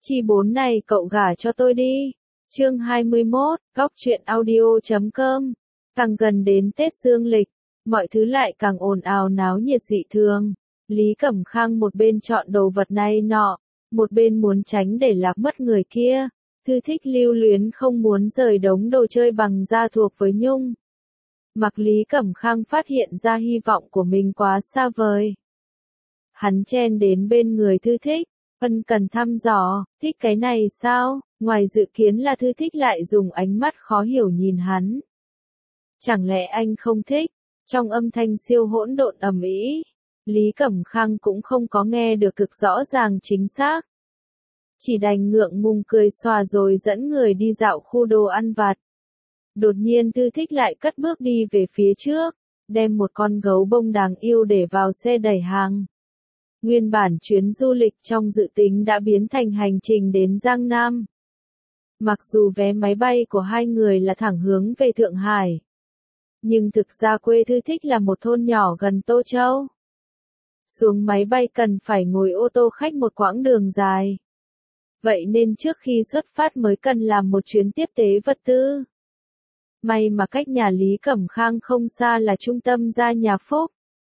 Chi 4 này cậu gả cho tôi đi. Chương 21, Góc truyện audio.com. Càng gần đến Tết Dương lịch, mọi thứ lại càng ồn ào náo nhiệt dị thường. Lý Cẩm Khang một bên chọn đồ vật này nọ, một bên muốn tránh để lạc mất người kia. Thư thích lưu luyến không muốn rời đống đồ chơi bằng da thuộc với Nhung. Mặc Lý Cẩm Khang phát hiện ra hy vọng của mình quá xa vời. Hắn chen đến bên người Thư thích, ân cần thăm dò, thích cái này sao? Ngoài dự kiến là Thư thích lại dùng ánh mắt khó hiểu nhìn hắn. Chẳng lẽ anh không thích? Trong âm thanh siêu hỗn độn ầm ĩ, Lý Cẩm Khang cũng không có nghe được cực rõ ràng chính xác. Chỉ đành ngượng ngùng cười xòa rồi dẫn người đi dạo khu đồ ăn vặt. Đột nhiên Thư thích lại cất bước đi về phía trước, đem một con gấu bông đáng yêu để vào xe đẩy hàng. Nguyên bản chuyến du lịch trong dự tính đã biến thành hành trình đến Giang Nam. Mặc dù vé máy bay của hai người là thẳng hướng về Thượng Hải, nhưng thực ra quê Thư thích là một thôn nhỏ gần Tô Châu. Xuống máy bay cần phải ngồi ô tô khách một quãng đường dài. Vậy nên trước khi xuất phát mới cần làm một chuyến tiếp tế vật tư. May mà cách nhà Lý Cẩm Khang không xa là trung tâm Gia Nhà Phúc.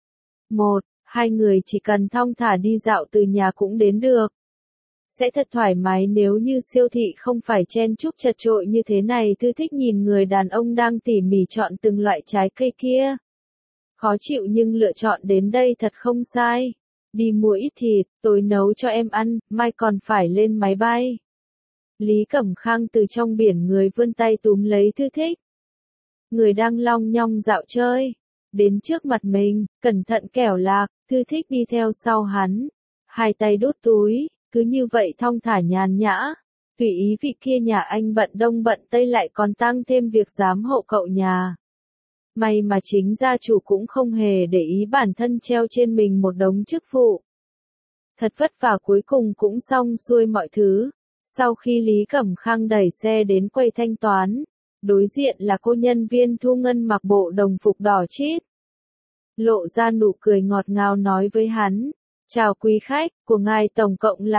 Hai người chỉ cần thong thả đi dạo từ nhà cũng đến được. Sẽ thật thoải mái nếu như siêu thị không phải chen chúc chật chội như thế này. Thư thích nhìn người đàn ông đang tỉ mỉ chọn từng loại trái cây kia. Khó chịu nhưng lựa chọn đến đây thật không sai. Đi mua ít thịt, tối nấu cho em ăn, mai còn phải lên máy bay. Lý Cẩm Khang từ trong biển người vươn tay túm lấy Thư thích. Người đang long nhong dạo chơi. Đến trước mặt mình, cẩn thận kẻo lạc, Thư thích đi theo sau hắn. Hai tay đút túi, cứ như vậy thong thả nhàn nhã. Tùy ý vị kia nhà anh bận đông bận tây lại còn tăng thêm việc giám hộ cậu nhà. May mà chính gia chủ cũng không hề để ý bản thân treo trên mình một đống chức vụ. Thật vất vả cuối cùng cũng xong xuôi mọi thứ. Sau khi Lý Cẩm Khang đẩy xe đến quầy thanh toán, đối diện là cô nhân viên thu ngân mặc bộ đồng phục đỏ chít. Lộ ra nụ cười ngọt ngào nói với hắn, chào quý khách, của ngài tổng cộng là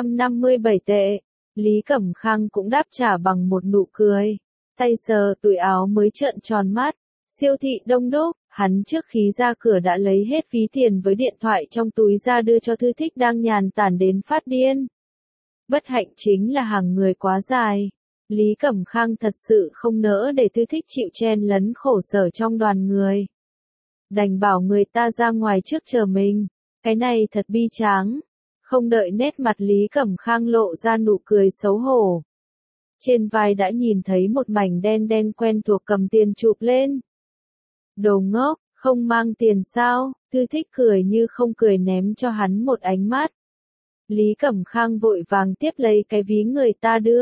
257 tệ. Lý Cẩm Khang cũng đáp trả bằng một nụ cười, tay sờ túi áo mới trợn tròn mắt. Siêu thị đông đúc, hắn trước khi ra cửa đã lấy hết ví tiền với điện thoại trong túi ra đưa cho Thư thích đang nhàn tản đến phát điên. Bất hạnh chính là hàng người quá dài. Lý Cẩm Khang thật sự không nỡ để Thư thích chịu chen lấn khổ sở trong đoàn người. Đành bảo người ta ra ngoài trước chờ mình. Cái này thật bi tráng. Không đợi nét mặt Lý Cẩm Khang lộ ra nụ cười xấu hổ. Trên vai đã nhìn thấy một mảnh đen đen quen thuộc cầm tiền chụp lên. Đồ ngốc, không mang tiền sao? Thư thích cười như không cười ném cho hắn một ánh mắt. Lý Cẩm Khang vội vàng tiếp lấy cái ví người ta đưa.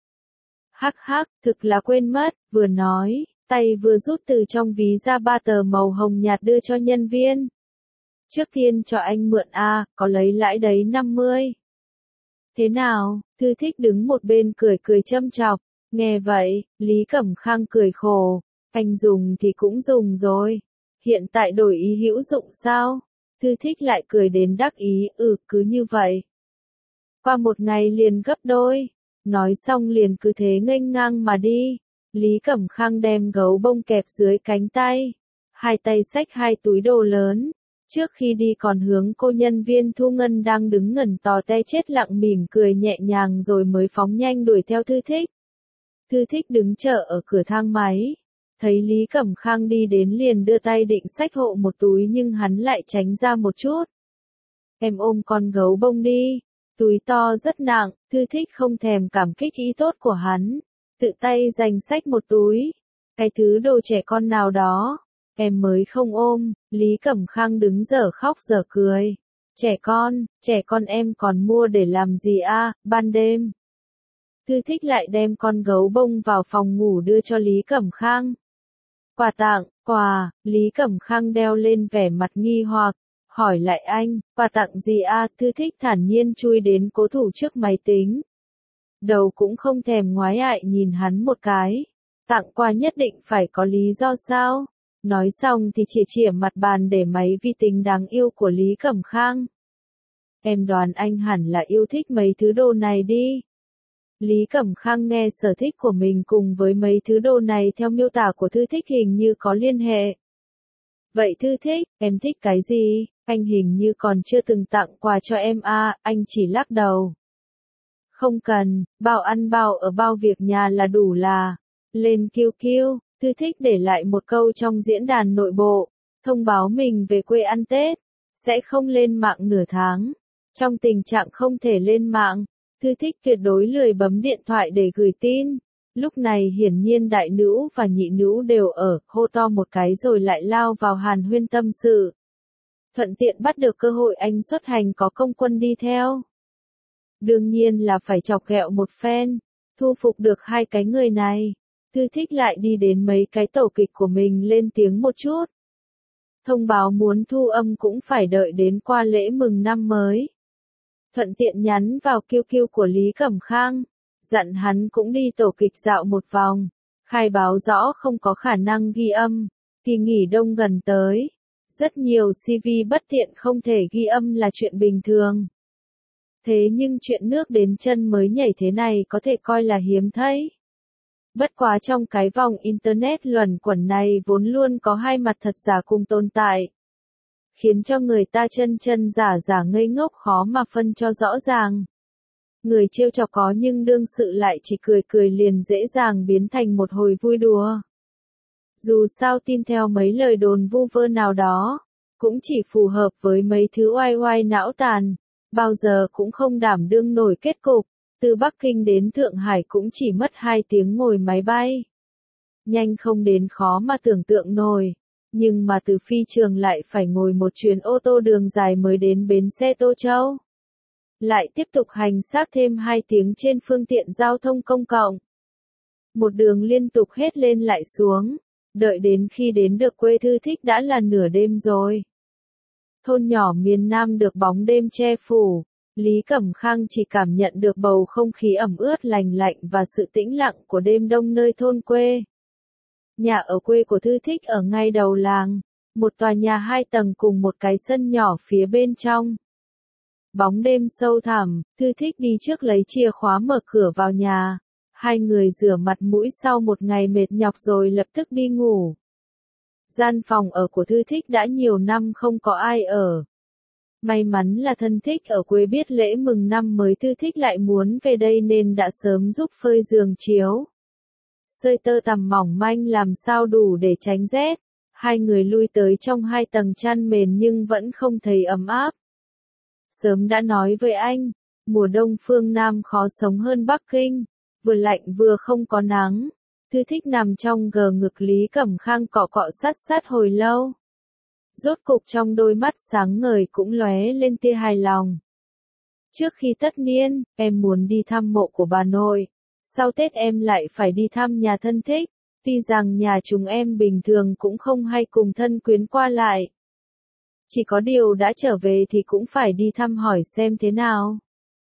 Hắc hắc, thực là quên mất, vừa nói, tay vừa rút từ trong ví ra 3 tờ màu hồng nhạt đưa cho nhân viên. Trước tiên cho anh mượn có lấy lãi đấy 50. Thế nào? Thư thích đứng một bên cười cười châm chọc. Nghe vậy, Lý Cẩm Khang cười khổ. Anh dùng thì cũng dùng rồi. Hiện tại đổi ý hữu dụng sao? Thư thích lại cười đến đắc ý, cứ như vậy. Qua một ngày liền gấp đôi. Nói xong liền cứ thế nghênh ngang mà đi. Lý Cẩm Khang đem gấu bông kẹp dưới cánh tay. Hai tay xách 2 túi đồ lớn. Trước khi đi còn hướng cô nhân viên thu ngân đang đứng ngẩn tò te chết lặng mỉm cười nhẹ nhàng rồi mới phóng nhanh đuổi theo Thư thích. Thư thích đứng chờ ở cửa thang máy. Thấy Lý Cẩm Khang đi đến liền đưa tay định xách hộ một túi nhưng hắn lại tránh ra một chút. Em ôm con gấu bông đi. Túi to rất nặng, Thư thích không thèm cảm kích ý tốt của hắn. Tự tay giành xách một túi. Cái thứ đồ trẻ con nào đó. Em mới không ôm. Lý Cẩm Khang đứng dở khóc dở cười. Trẻ con em còn mua để làm gì ban đêm. Thư thích lại đem con gấu bông vào phòng ngủ đưa cho Lý Cẩm Khang. Quà tặng, Lý Cẩm Khang đeo lên vẻ mặt nghi hoặc, hỏi lại anh, quà tặng gì Thư thích thản nhiên chui đến cố thủ trước máy tính. Đầu cũng không thèm ngoái lại nhìn hắn một cái. Tặng quà nhất định phải có lý do sao? Nói xong thì chĩa mặt bàn để máy vi tính đáng yêu của Lý Cẩm Khang. em đoán anh hẳn là yêu thích mấy thứ đồ này đi. Lý Cẩm Khang nghe sở thích của mình cùng với mấy thứ đồ này theo miêu tả của Thư Thích hình như có liên hệ. Vậy Thư Thích, em thích cái gì? Anh hình như còn chưa từng tặng quà cho em à, anh chỉ lắc đầu. Không cần, bao ăn bao ở bao việc nhà là đủ là. Lên QQ, Thư Thích để lại một câu trong diễn đàn nội bộ, thông báo mình về quê ăn Tết, sẽ không lên mạng nửa tháng. Trong tình trạng không thể lên mạng, Thư Thích tuyệt đối lười bấm điện thoại để gửi tin. Lúc này hiển nhiên đại nữ và nhị nữ đều ở, hô to một cái rồi lại lao vào hàn huyên tâm sự. Thuận tiện bắt được cơ hội anh xuất hành có công quân đi theo. Đương nhiên là phải chọc ghẹo một phen, thu phục được hai cái người này. Thư Thích lại đi đến mấy cái tổ kịch của mình lên tiếng một chút. Thông báo muốn thu âm cũng phải đợi đến qua lễ mừng năm mới. Thuận tiện nhắn vào QQ của Lý Cẩm Khang, dặn hắn cũng đi tổ kịch dạo một vòng, khai báo rõ không có khả năng ghi âm, kỳ nghỉ đông gần tới. Rất nhiều CV bất tiện không thể ghi âm là chuyện bình thường. Thế nhưng chuyện nước đến chân mới nhảy thế này có thể coi là hiếm thấy. Bất quá trong cái vòng Internet luẩn quẩn này vốn luôn có hai mặt thật giả cùng tồn tại. Khiến cho người ta chân chân giả giả ngây ngốc khó mà phân cho rõ ràng. Người trêu chọc có nhưng đương sự lại chỉ cười cười liền dễ dàng biến thành một hồi vui đùa. Dù sao tin theo mấy lời đồn vu vơ nào đó, cũng chỉ phù hợp với mấy thứ oai oai não tàn, bao giờ cũng không đảm đương nổi kết cục. Từ Bắc Kinh đến Thượng Hải cũng chỉ mất 2 tiếng ngồi máy bay. Nhanh không đến khó mà tưởng tượng nổi. Nhưng mà từ phi trường lại phải ngồi một chuyến ô tô đường dài mới đến bến xe Tô Châu. Lại tiếp tục hành xác thêm 2 tiếng trên phương tiện giao thông công cộng. Một đường liên tục hết lên lại xuống. Đợi đến khi đến được quê Thư Thích đã là nửa đêm rồi. Thôn nhỏ miền Nam được bóng đêm che phủ. Lý Cẩm Khang chỉ cảm nhận được bầu không khí ẩm ướt lành lạnh và sự tĩnh lặng của đêm đông nơi thôn quê. Nhà ở quê của Thư Thích ở ngay đầu làng, một tòa nhà 2 tầng cùng một cái sân nhỏ phía bên trong. Bóng đêm sâu thẳm, Thư Thích đi trước lấy chìa khóa mở cửa vào nhà. Hai người rửa mặt mũi sau một ngày mệt nhọc rồi lập tức đi ngủ. Gian phòng ở của Thư Thích đã nhiều năm không có ai ở. May mắn là thân thích ở quê biết lễ mừng năm mới Thư Thích lại muốn về đây nên đã sớm giúp phơi giường chiếu. Sợi tơ tằm mỏng manh làm sao đủ để tránh rét. Hai người lui tới trong 2 tầng chăn mền nhưng vẫn không thấy ấm áp. Sớm đã nói với anh, mùa đông phương Nam khó sống hơn Bắc Kinh, vừa lạnh vừa không có nắng. Thư Thích nằm trong gờ ngực Lý Cẩm Khang cọ cọ sát sát hồi lâu. Rốt cục trong đôi mắt sáng ngời cũng lóe lên tia hài lòng. Trước khi tất niên, em muốn đi thăm mộ của bà nội. Sau Tết em lại phải đi thăm nhà thân thích. Tuy rằng nhà chúng em bình thường cũng không hay cùng thân quyến qua lại. Chỉ có điều đã trở về thì cũng phải đi thăm hỏi xem thế nào.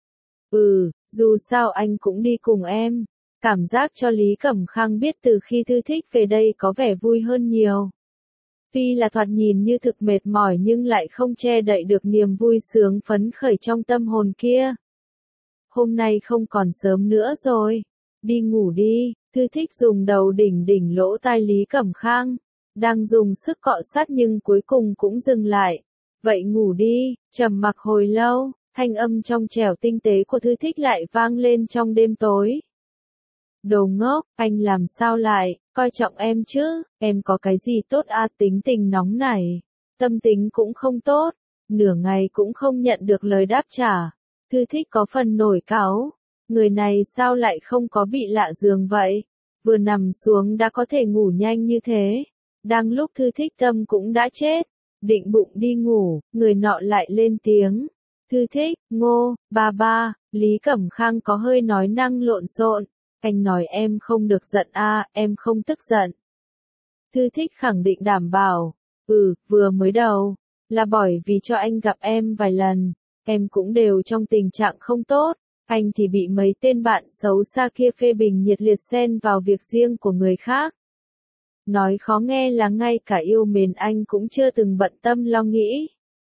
Dù sao anh cũng đi cùng em. Cảm giác cho Lý Cẩm Khang biết từ khi Thư Thích về đây có vẻ vui hơn nhiều. Tuy là thoạt nhìn như thực mệt mỏi nhưng lại không che đậy được niềm vui sướng phấn khởi trong tâm hồn kia. Hôm nay không còn sớm nữa rồi. Đi ngủ đi, Thư Thích dùng đầu đỉnh lỗ tai Lý Cẩm Khang. Đang dùng sức cọ sát nhưng cuối cùng cũng dừng lại. Vậy ngủ đi, trầm mặc hồi lâu, thanh âm trong trẻo tinh tế của Thư Thích lại vang lên trong đêm tối. Đồ ngốc, anh làm sao lại, coi trọng em chứ, em có cái gì tốt à, tính tình nóng nảy, tâm tính cũng không tốt, nửa ngày cũng không nhận được lời đáp trả. Thư Thích có phần nổi cáu, người này sao lại không có bị lạ giường vậy, vừa nằm xuống đã có thể ngủ nhanh như thế. Đang lúc Thư Thích tâm cũng đã chết, định bụng đi ngủ, người nọ lại lên tiếng. Thư Thích, Ngô, ba, Lý Cẩm Khang có hơi nói năng lộn xộn. Anh nói em không được giận à, em không tức giận. Thư Thích khẳng định đảm bảo. Vừa mới đầu, là bởi vì cho anh gặp em vài lần, em cũng đều trong tình trạng không tốt. Anh thì bị mấy tên bạn xấu xa kia phê bình nhiệt liệt xen vào việc riêng của người khác. Nói khó nghe là ngay cả yêu mến anh cũng chưa từng bận tâm lo nghĩ.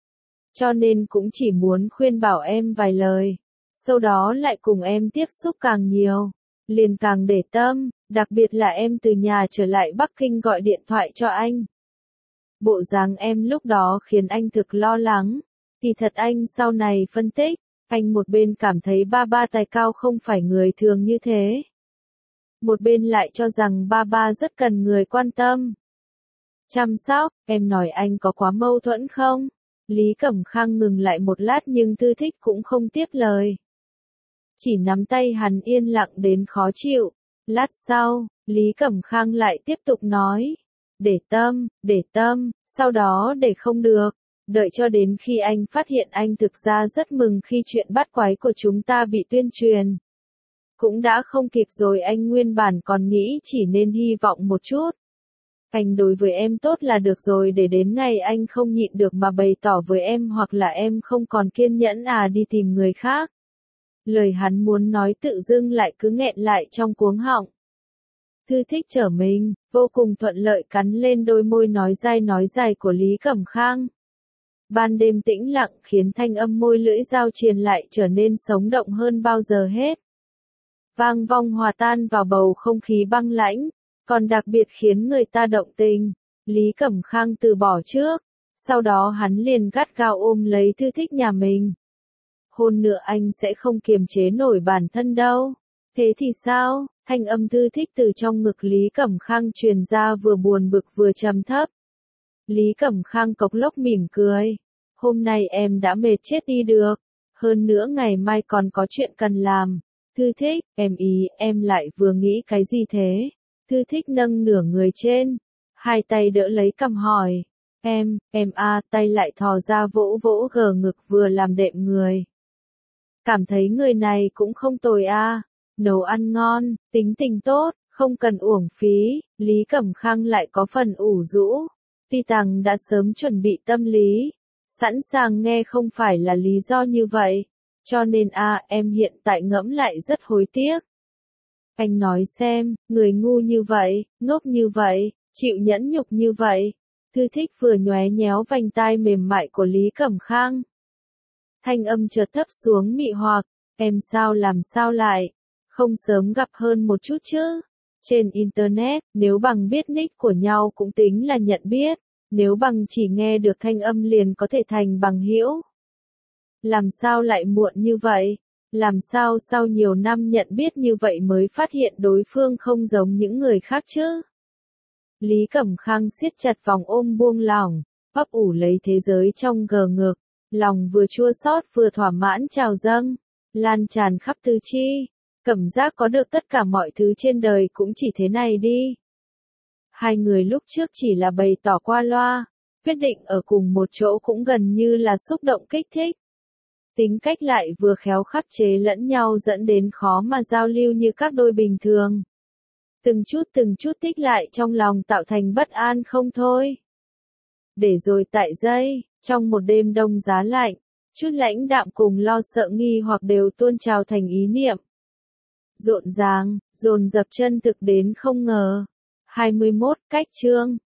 cho nên cũng chỉ muốn khuyên bảo em vài lời. Sau đó lại cùng em tiếp xúc càng nhiều, liền càng để tâm, đặc biệt là em từ nhà trở lại Bắc Kinh gọi điện thoại cho anh. Bộ dáng em lúc đó khiến anh thực lo lắng. Kỳ thật anh sau này phân tích, anh một bên cảm thấy ba ba tài cao không phải người thường như thế. Một bên lại cho rằng ba ba rất cần người quan tâm. Chăm sóc, em nói anh có quá mâu thuẫn không? Lý Cẩm Khang ngừng lại một lát nhưng Thư Thích cũng không tiếp lời. Chỉ nắm tay hắn yên lặng đến khó chịu. Lát sau, Lý Cẩm Khang lại tiếp tục nói. Để tâm, sau đó để không được. Đợi cho đến khi anh phát hiện anh thực ra rất mừng khi chuyện bắt quái của chúng ta bị tuyên truyền. Cũng đã không kịp rồi, anh nguyên bản còn nghĩ chỉ nên hy vọng một chút. Anh đối với em tốt là được rồi, để đến ngày anh không nhịn được mà bày tỏ với em hoặc là em không còn kiên nhẫn đi tìm người khác. Lời hắn muốn nói tự dưng lại cứ nghẹn lại trong cuống họng. Thư Thích trở mình, vô cùng thuận lợi cắn lên đôi môi nói dài của Lý Cẩm Khang. Ban đêm tĩnh lặng khiến thanh âm môi lưỡi giao triền lại trở nên sống động hơn bao giờ hết. Vang vong hòa tan vào bầu không khí băng lãnh, còn đặc biệt khiến người ta động tình. Lý Cẩm Khang từ bỏ trước, sau đó hắn liền gắt gao ôm lấy Thư Thích nhà mình. Hôn nữa anh sẽ không kiềm chế nổi bản thân đâu. Thế thì sao? Thanh âm Thư Thích từ trong ngực Lý Cẩm Khang truyền ra vừa buồn bực vừa trầm thấp. Lý Cẩm Khang cộc lốc mỉm cười. Hôm nay em đã mệt chết đi được. Hơn nữa ngày mai còn có chuyện cần làm. Thư Thích, em lại vừa nghĩ cái gì thế? Thư Thích nâng nửa người trên. Hai tay đỡ lấy cằm hỏi. Tay lại thò ra vỗ vỗ gờ ngực vừa làm đệm người. Cảm thấy người này cũng không tồi nấu ăn ngon, tính tình tốt, không cần uổng phí. Lý Cẩm Khang lại có phần ủ rũ. Tuy rằng đã sớm chuẩn bị tâm lý, sẵn sàng nghe không phải là lý do như vậy, cho nên em hiện tại ngẫm lại rất hối tiếc. Anh nói xem, người ngu như vậy, ngốc như vậy, chịu nhẫn nhục như vậy. Thư Thích vừa nhoé nhéo vành tai mềm mại của Lý Cẩm Khang. Thanh âm chợt thấp xuống mị hoặc, em sao làm sao lại, không sớm gặp hơn một chút chứ. Trên Internet, nếu bằng biết nick của nhau cũng tính là nhận biết, nếu bằng chỉ nghe được thanh âm liền có thể thành bằng hữu. Làm sao lại muộn như vậy? Làm sao sau nhiều năm nhận biết như vậy mới phát hiện đối phương không giống những người khác chứ? Lý Cẩm Khang siết chặt vòng ôm buông lỏng, ấp ủ lấy thế giới trong gờ ngực, lòng vừa chua xót vừa thỏa mãn trào dâng, lan tràn khắp tứ chi, cảm giác có được tất cả mọi thứ trên đời cũng chỉ thế này đi. Hai người lúc trước chỉ là bày tỏ qua loa, quyết định ở cùng một chỗ cũng gần như là xúc động kích thích. Tính cách lại vừa khéo khắc chế lẫn nhau dẫn đến khó mà giao lưu như các đôi bình thường. Từng chút tích lại trong lòng tạo thành bất an không thôi. Để rồi tại giây, trong một đêm đông giá lạnh, chút lãnh đạm cùng lo sợ nghi hoặc đều tuôn trào thành ý niệm. Rộn ràng, dồn dập chân thực đến không ngờ. 21 cách chương